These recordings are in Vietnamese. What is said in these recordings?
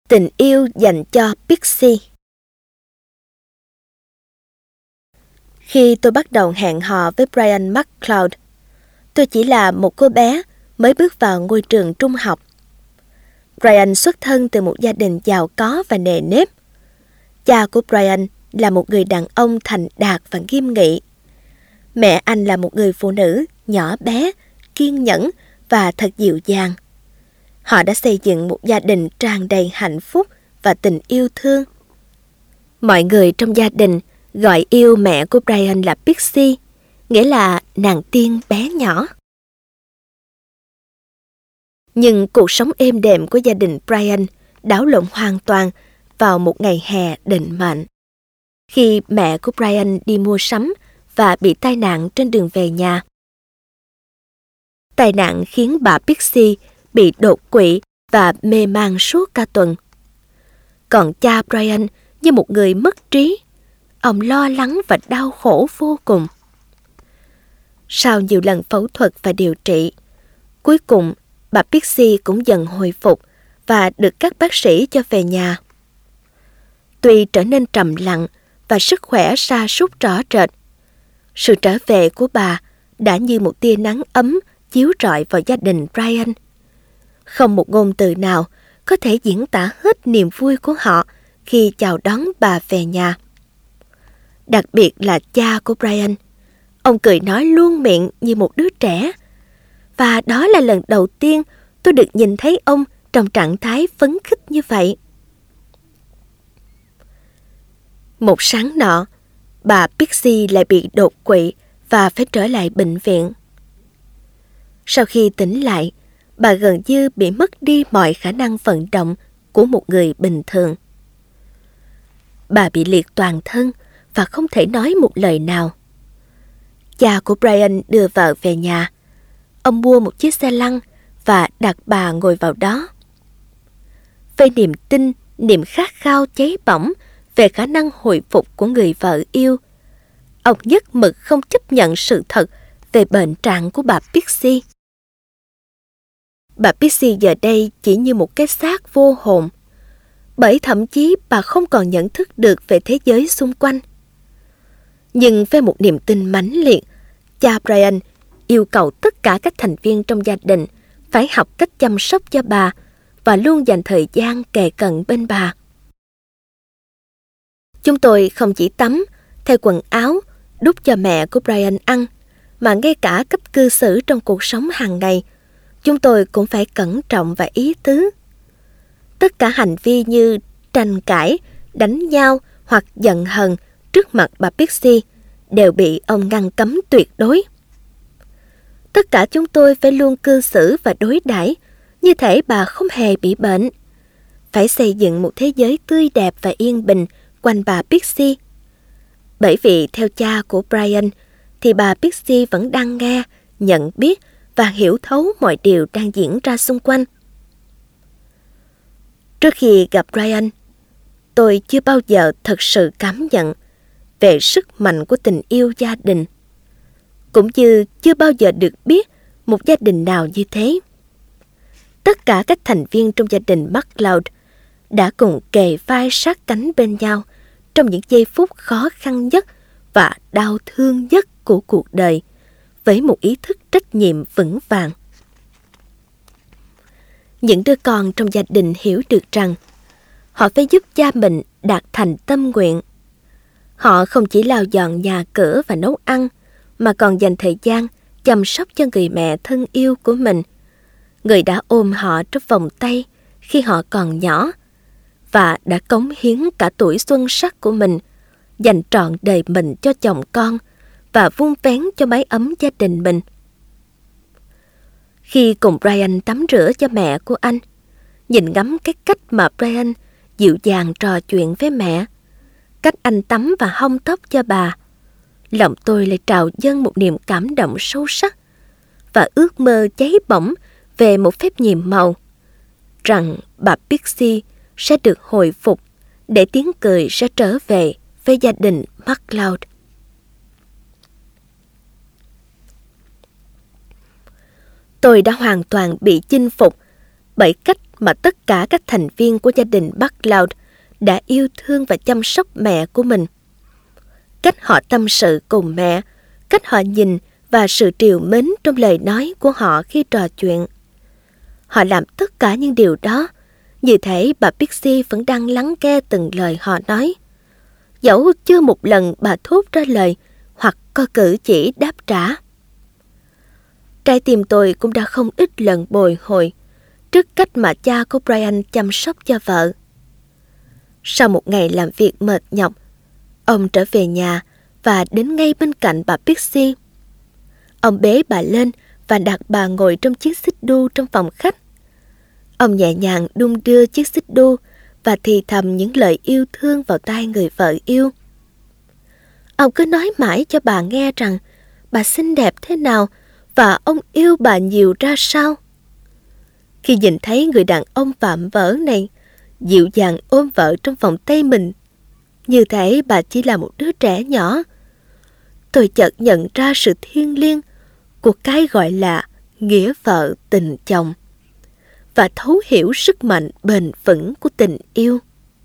Tình yêu dành cho Pixie. Khi tôi bắt đầu hẹn hò với Brian McLeod, tôi chỉ là một cô bé mới bước vào ngôi trường trung học. Brian xuất thân từ một gia đình giàu có và nề nếp. Cha của Brian là một người đàn ông thành đạt và nghiêm nghị. Mẹ anh là một người phụ nữ nhỏ bé, kiên nhẫn và thật dịu dàng. Họ đã xây dựng một gia đình tràn đầy hạnh phúc và tình yêu thương. Mọi người trong gia đình gọi yêu mẹ của Brian là Pixie, nghĩa là nàng tiên bé nhỏ. Nhưng cuộc sống êm đềm của gia đình Brian đảo lộn hoàn toàn vào một ngày hè định mệnh. Khi mẹ của Brian đi mua sắm và bị tai nạn trên đường về nhà. Tai nạn khiến bà Pixie bị đột quỵ và mê man suốt cả tuần. Còn cha Brian như một người mất trí, ông lo lắng và đau khổ vô cùng. Sau nhiều lần phẫu thuật và điều trị, cuối cùng bà Pixie cũng dần hồi phục và được các bác sĩ cho về nhà. Tuy trở nên trầm lặng và sức khỏe sa sút rõ rệt, sự trở về của bà đã như một tia nắng ấm chiếu rọi vào gia đình Brian. Không một ngôn từ nào có thể diễn tả hết niềm vui của họ khi chào đón bà về nhà. Đặc biệt là cha của Brian. Ông cười nói luôn miệng như một đứa trẻ. Và đó là lần đầu tiên tôi được nhìn thấy ông trong trạng thái phấn khích như vậy. Một sáng nọ, bà Pixie lại bị đột quỵ và phải trở lại bệnh viện. Sau khi tỉnh lại, bà gần như bị mất đi mọi khả năng vận động của một người bình thường. Bà bị liệt toàn thân và không thể nói một lời nào. Cha của Brian đưa vợ về nhà. Ông mua một chiếc xe lăn và đặt bà ngồi vào đó. Với niềm tin, niềm khát khao cháy bỏng về khả năng hồi phục của người vợ yêu, ông nhất mực không chấp nhận sự thật về bệnh trạng của bà Pixie. Bà Pixie giờ đây chỉ như một cái xác vô hồn, bởi thậm chí bà không còn nhận thức được về thế giới xung quanh. Nhưng với một niềm tin mãnh liệt, cha Brian yêu cầu tất cả các thành viên trong gia đình phải học cách chăm sóc cho bà và luôn dành thời gian kề cận bên bà. Chúng tôi không chỉ tắm, thay quần áo, đút cho mẹ của Brian ăn, mà ngay cả cách cư xử trong cuộc sống hàng ngày, chúng tôi cũng phải cẩn trọng và ý tứ. Tất cả hành vi như tranh cãi, đánh nhau hoặc giận hờn trước mặt bà Pixie đều bị ông ngăn cấm tuyệt đối. Tất cả chúng tôi phải luôn cư xử và đối đãi như thể bà không hề bị bệnh. Phải xây dựng một thế giới tươi đẹp và yên bình quanh bà Pixie. Bởi vì theo cha của Brian thì bà Pixie vẫn đang nghe, nhận biết và hiểu thấu mọi điều đang diễn ra xung quanh. Trước khi gặp Brian, tôi chưa bao giờ thật sự cảm nhận về sức mạnh của tình yêu gia đình, cũng như chưa bao giờ được biết một gia đình nào như thế. Tất cả các thành viên trong gia đình McLeod đã cùng kề vai sát cánh bên nhau trong những giây phút khó khăn nhất và đau thương nhất của cuộc đời, với một ý thức trách nhiệm vững vàng. Những đứa con trong gia đình hiểu được rằng họ phải giúp cha mình đạt thành tâm nguyện. Họ không chỉ lau dọn nhà cửa và nấu ăn, mà còn dành thời gian chăm sóc cho người mẹ thân yêu của mình, người đã ôm họ trong vòng tay khi họ còn nhỏ, và đã cống hiến cả tuổi xuân sắc của mình, dành trọn đời mình cho chồng con và vun vén cho mái ấm gia đình mình. Khi cùng Brian tắm rửa cho mẹ của anh, nhìn ngắm cái cách mà Brian dịu dàng trò chuyện với mẹ, cách anh tắm và hong tóc cho bà, lòng tôi lại trào dâng một niềm cảm động sâu sắc và ước mơ cháy bỏng về một phép nhiệm màu, rằng bà Pixie sẽ được hồi phục để tiếng cười sẽ trở về với gia đình McLeod. Tôi đã hoàn toàn bị chinh phục bởi cách mà tất cả các thành viên của gia đình MacLeod đã yêu thương và chăm sóc mẹ của mình. Cách họ tâm sự cùng mẹ, cách họ nhìn và sự trìu mến trong lời nói của họ khi trò chuyện. Họ làm tất cả những điều đó, như thể bà Pixie vẫn đang lắng nghe từng lời họ nói. Dẫu chưa một lần bà thốt ra lời hoặc có cử chỉ đáp trả. Trái tim tôi cũng đã không ít lần bồi hồi trước cách mà cha của Brian chăm sóc cho vợ. Sau một ngày làm việc mệt nhọc, ông trở về nhà và đến ngay bên cạnh bà Pixie. Ông bế bà lên và đặt bà ngồi trong chiếc xích đu trong phòng khách. Ông nhẹ nhàng đung đưa chiếc xích đu và thì thầm những lời yêu thương vào tai người vợ yêu. Ông cứ nói mãi cho bà nghe rằng bà xinh đẹp thế nào và ông yêu bà nhiều ra sao. Khi nhìn thấy người đàn ông vạm vỡ này dịu dàng ôm vợ trong vòng tay mình, như thể bà chỉ là một đứa trẻ nhỏ, tôi chợt nhận ra sự thiêng liêng của cái gọi là nghĩa vợ tình chồng và thấu hiểu sức mạnh bền vững của tình yêu.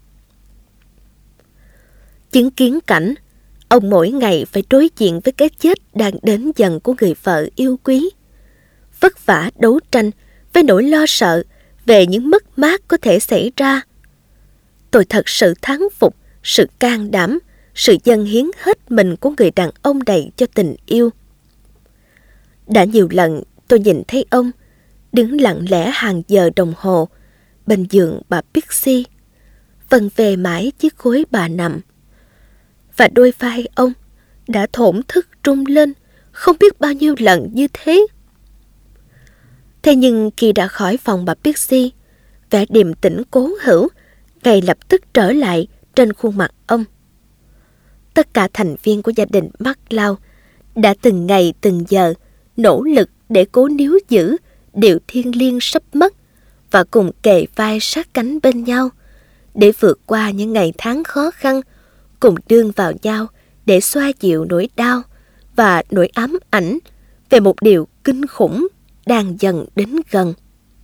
Chứng kiến cảnh ông mỗi ngày phải đối diện với cái chết đang đến dần của người vợ yêu quý, vất vả đấu tranh với nỗi lo sợ về những mất mát có thể xảy ra. Tôi thật sự thán phục sự can đảm, sự dâng hiến hết mình của người đàn ông đầy cho tình yêu. Đã nhiều lần tôi nhìn thấy ông đứng lặng lẽ hàng giờ đồng hồ bên giường bà Pixie, vần về mãi chiếc gối bà nằm. Và đôi vai ông đã thổn thức rung lên không biết bao nhiêu lần như thế. Thế nhưng khi đã khỏi phòng bà Pixie, vẻ điềm tĩnh cố hữu ngay lập tức trở lại trên khuôn mặt ông. Tất cả thành viên của gia đình MacLeod đã từng ngày từng giờ nỗ lực để cố níu giữ điều thiêng liêng sắp mất và cùng kề vai sát cánh bên nhau để vượt qua những ngày tháng khó khăn, cùng đương vào nhau để xoa dịu nỗi đau và nỗi ám ảnh về một điều kinh khủng đang dần đến gần.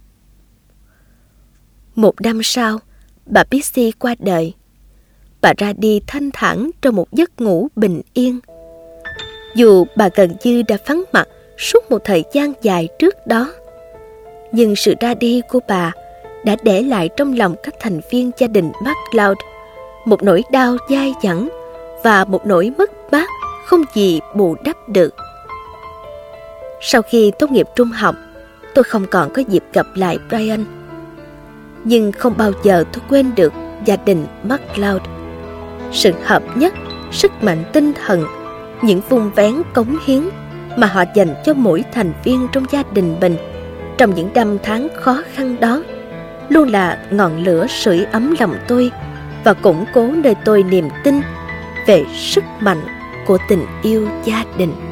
Một năm sau, bà Pixie qua đời. Bà ra đi thanh thản trong một giấc ngủ bình yên. Dù bà gần như đã vắng mặt suốt một thời gian dài trước đó, nhưng sự ra đi của bà đã để lại trong lòng các thành viên gia đình MacLeod một nỗi đau dai dẳng và một nỗi mất mát không gì bù đắp được. Sau khi tốt nghiệp trung học, tôi không còn có dịp gặp lại Brian. Nhưng không bao giờ tôi quên được gia đình MacLeod. Sự hợp nhất, sức mạnh tinh thần, những vun vén cống hiến mà họ dành cho mỗi thành viên trong gia đình mình trong những năm tháng khó khăn đó luôn là ngọn lửa sưởi ấm lòng tôi và củng cố nơi tôi niềm tin về sức mạnh của tình yêu gia đình.